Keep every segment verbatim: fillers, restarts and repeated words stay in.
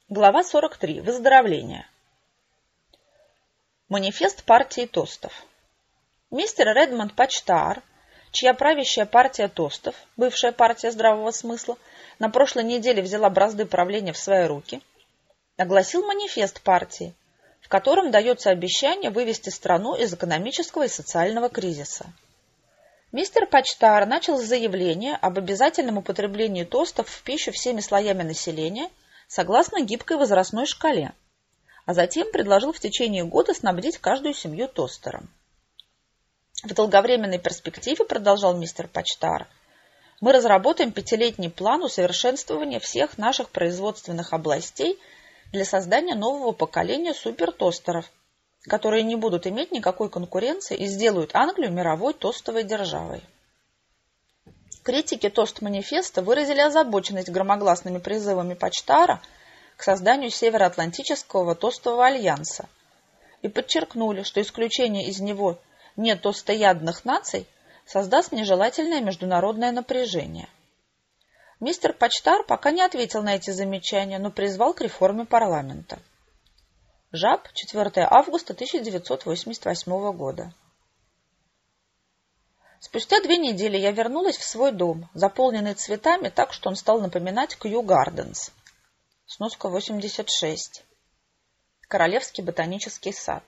Глава сорок три. Выздоровление. Манифест партии тостов. Мистер Редмонд Почтар, чья правящая партия тостов, бывшая партия здравого смысла, на прошлой неделе взяла бразды правления в свои руки, огласил манифест партии, в котором дается обещание вывести страну из экономического и социального кризиса. Мистер Почтар начал с заявления об обязательном употреблении тостов в пищу всеми слоями населения согласно гибкой возрастной шкале, а затем предложил в течение года снабдить каждую семью тостером. В долговременной перспективе, продолжал мистер Почтар, мы разработаем пятилетний план усовершенствования всех наших производственных областей для создания нового поколения супертостеров, которые не будут иметь никакой конкуренции и сделают Англию мировой тостовой державой. Критики тост-манифеста выразили озабоченность громогласными призывами Почтара к созданию Североатлантического тостового альянса и подчеркнули, что исключение из него нетостоядных наций создаст нежелательное международное напряжение. Мистер Почтар пока не ответил на эти замечания, но призвал к реформе парламента. Жаб, четвёртого августа тысяча девятьсот восемьдесят восьмого года. Спустя две недели я вернулась в свой дом, заполненный цветами так, что он стал напоминать Кью Гарденс. Сноска восемьдесят шесть. Королевский ботанический сад.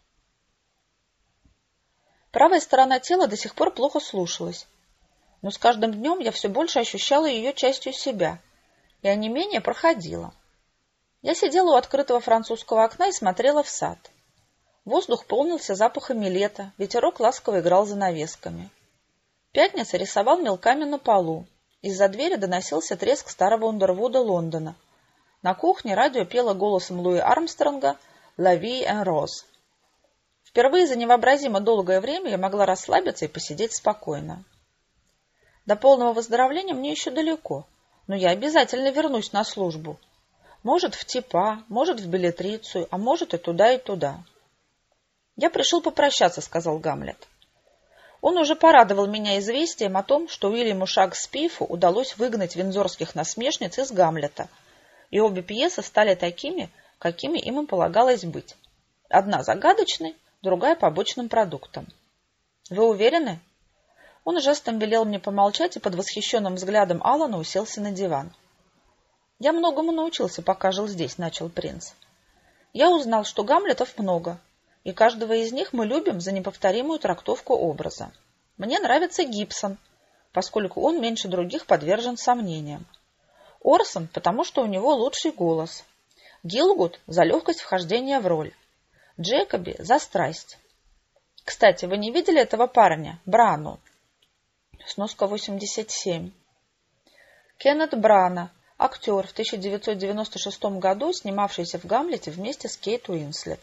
Правая сторона тела до сих пор плохо слушалась, но с каждым днем я все больше ощущала ее частью себя, и онемение проходило. Я сидела у открытого французского окна и смотрела в сад. Воздух полнился запахами лета, ветерок ласково играл занавесками. Пятница рисовал мелками на полу. Из-за двери доносился треск старого Ундервуда Лондона. На кухне радио пело голосом Луи Армстронга «La vie en rose». Впервые за невообразимо долгое время я могла расслабиться и посидеть спокойно. До полного выздоровления мне еще далеко, но я обязательно вернусь на службу. Может, в ТИПА, может, в Беллетрицию, а может и туда, и туда. «Я пришел попрощаться», — сказал Гамлет. Он уже порадовал меня известием о том, что Уильяму Шекспиру удалось выгнать виндзорских насмешниц из Гамлета, и обе пьесы стали такими, какими им и полагалось быть. Одна загадочной, другая побочным продуктом. «Вы уверены?» Он жестом велел мне помолчать и под восхищенным взглядом Алана уселся на диван. «Я многому научился, пока жил здесь», — начал принц. «Я узнал, что Гамлетов много, и каждого из них мы любим за неповторимую трактовку образа. Мне нравится Гибсон, поскольку он меньше других подвержен сомнениям. Орсон, потому что у него лучший голос. Гилгуд за легкость вхождения в роль. Джекоби за страсть. Кстати, вы не видели этого парня, Брану?» Сноска восемьдесят семь. Кеннет Брана, актер, в тысяча девятьсот девяносто шестом году снимавшийся в «Гамлете» вместе с Кейт Уинслет.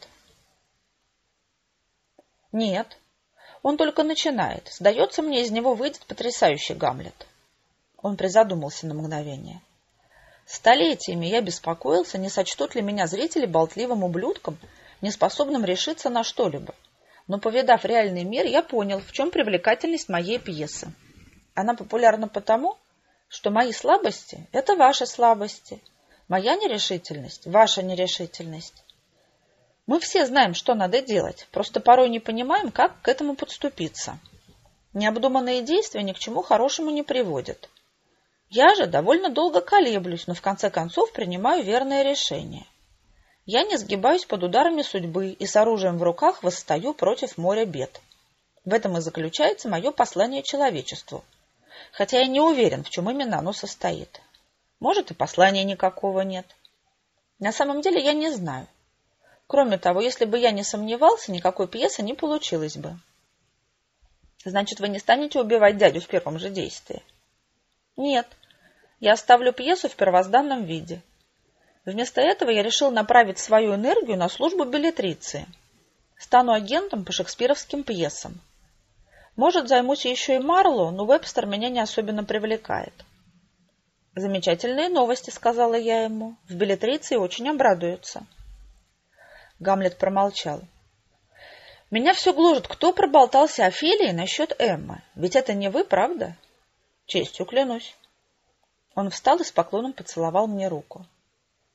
«Нет, он только начинает. Сдается мне, из него выйдет потрясающий Гамлет». Он призадумался на мгновение. «Столетиями я беспокоился, не сочтут ли меня зрители болтливым ублюдком, неспособным решиться на что-либо. Но, повидав реальный мир, я понял, в чем привлекательность моей пьесы. Она популярна потому, что мои слабости – это ваши слабости, моя нерешительность – ваша нерешительность. Мы все знаем, что надо делать, просто порой не понимаем, как к этому подступиться. Необдуманные действия ни к чему хорошему не приводят. Я же довольно долго колеблюсь, но в конце концов принимаю верное решение. Я не сгибаюсь под ударами судьбы и с оружием в руках восстаю против моря бед. В этом и заключается мое послание человечеству. Хотя я не уверен, в чем именно оно состоит. Может, и послания никакого нет. На самом деле я не знаю. Кроме того, если бы я не сомневался, никакой пьесы не получилось бы. Значит, вы не станете убивать дядю в первом же действии? Нет. Я оставлю пьесу в первозданном виде. Вместо этого я решил направить свою энергию на службу Беллетриции. Стану агентом по шекспировским пьесам. Может, займусь еще и Марло, но Вебстер меня не особенно привлекает. «Замечательные новости», — сказала я ему. «В Беллетриции очень обрадуются». Гамлет промолчал. «Меня все гложет, кто проболтался Офелии насчет Эммы. Ведь это не вы, правда?» «Честью клянусь». Он встал и с поклоном поцеловал мне руку.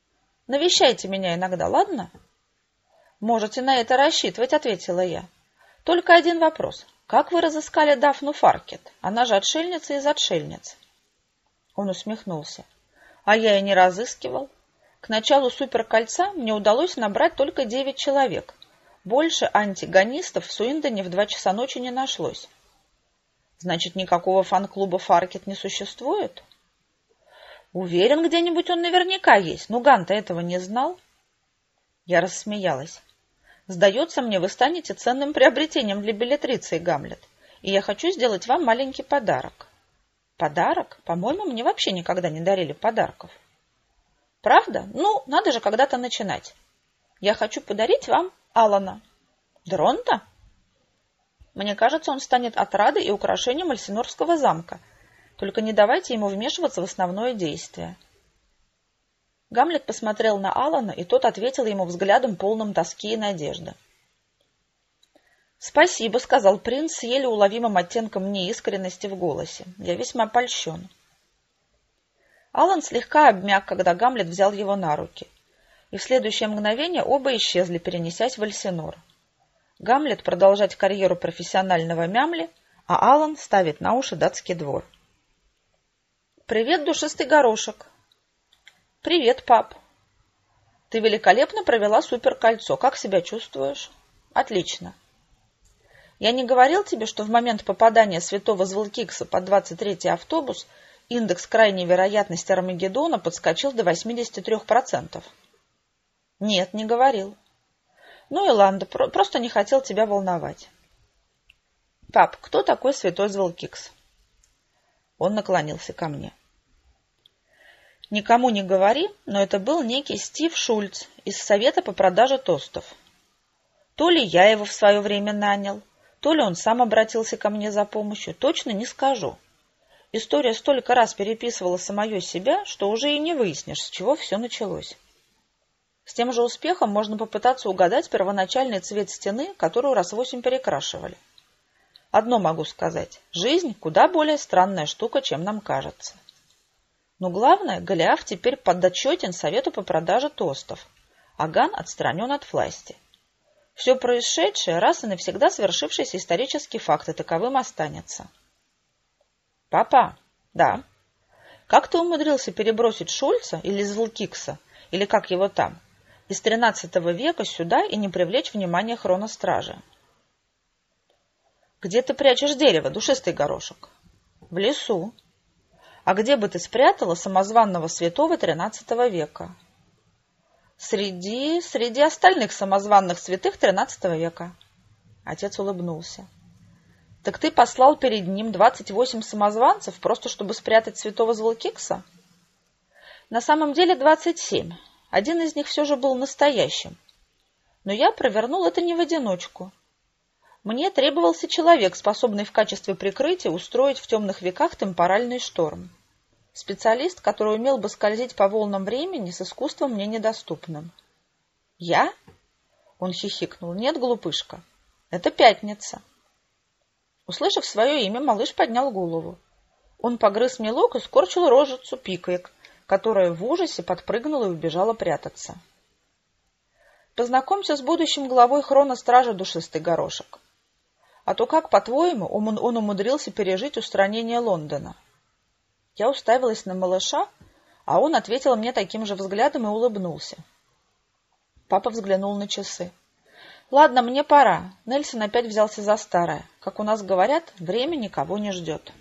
Навещайте меня иногда, ладно? Можете на это рассчитывать, ответила я. Только один вопрос. Как вы разыскали Дафну Фаркет? Она же отшельница из отшельниц. Он усмехнулся. А я и не разыскивал. К началу суперкольца мне удалось набрать только девять человек. Больше антигонистов в Суиндоне в два часа ночи не нашлось. Значит, никакого фан-клуба Фаркет не существует? Уверен, где-нибудь он наверняка есть. Но Ган-то этого не знал. Я рассмеялась. Сдается мне, вы станете ценным приобретением для беллетрицы, Гамлет. И я хочу сделать вам маленький подарок. Подарок? По-моему, мне вообще никогда не дарили подарков. Правда? Ну, надо же когда-то начинать. Я хочу подарить вам Алана. Дронта? Мне кажется, он станет отрадой и украшением Эльсинорского замка. Только не давайте ему вмешиваться в основное действие. Гамлет посмотрел на Алана, и тот ответил ему взглядом, полным тоски и надежды. «Спасибо», — сказал принц с еле уловимым оттенком неискренности в голосе. «Я весьма польщен». Алан слегка обмяк, когда Гамлет взял его на руки, и в следующее мгновение оба исчезли, перенесясь в Эльсинор. Гамлет продолжать карьеру профессионального мямли, а Алан ставит на уши датский двор. «Привет, душистый горошек!» «Привет, пап!» «Ты великолепно провела суперкольцо. Как себя чувствуешь?» «Отлично!» «Я не говорил тебе, что в момент попадания святого Звелкикса под двадцать третий автобус индекс крайней вероятности Армагеддона подскочил до восьмидесяти трёх процентов?» «Нет, не говорил». «Ну и ладно, просто не хотел тебя волновать». «Пап, кто такой святой Звелкикс?» Он наклонился ко мне. «Никому не говори, но это был некий Стив Шульц из Совета по продаже тостов. То ли я его в свое время нанял, то ли он сам обратился ко мне за помощью, точно не скажу. История столько раз переписывала самое себя, что уже и не выяснишь, с чего все началось. С тем же успехом можно попытаться угадать первоначальный цвет стены, которую раз восемь перекрашивали. Одно могу сказать. Жизнь куда более странная штука, чем нам кажется. Но главное, Голиаф теперь подотчетен Совету по продаже тостов, а Ган отстранен от власти. Все происшедшее, раз и навсегда свершившийся исторический факт, и таковым останется. Папа, да. Как ты умудрился перебросить Шульца или Звелкикса, или как его там, из тринадцатого века сюда и не привлечь внимание хроностражи? Где ты прячешь дерево, душистый горошек? В лесу. А где бы ты спрятала самозванного святого тринадцатого века? Среди, среди остальных самозванных святых тринадцатого века. Отец улыбнулся. Так ты послал перед ним двадцать восемь самозванцев, просто чтобы спрятать святого Звелкикса? На самом деле двадцать семь. Один из них все же был настоящим. Но я провернул это не в одиночку. Мне требовался человек, способный в качестве прикрытия устроить в темных веках темпоральный шторм. Специалист, который умел бы скользить по волнам времени с искусством мне недоступным. «Я?» — он хихикнул. «Нет, глупышка, это пятница». Услышав свое имя, малыш поднял голову. Он погрыз мелок и скорчил рожицу пикаек, которая в ужасе подпрыгнула и убежала прятаться. «Познакомься с будущим главой хроностражи, душистый горошек. А то как, по-твоему, он, он умудрился пережить устранение Лондона?» Я уставилась на малыша, а он ответил мне таким же взглядом и улыбнулся. Папа взглянул на часы. «Ладно, мне пора. Нельсон опять взялся за старое. Как у нас говорят, время никого не ждет».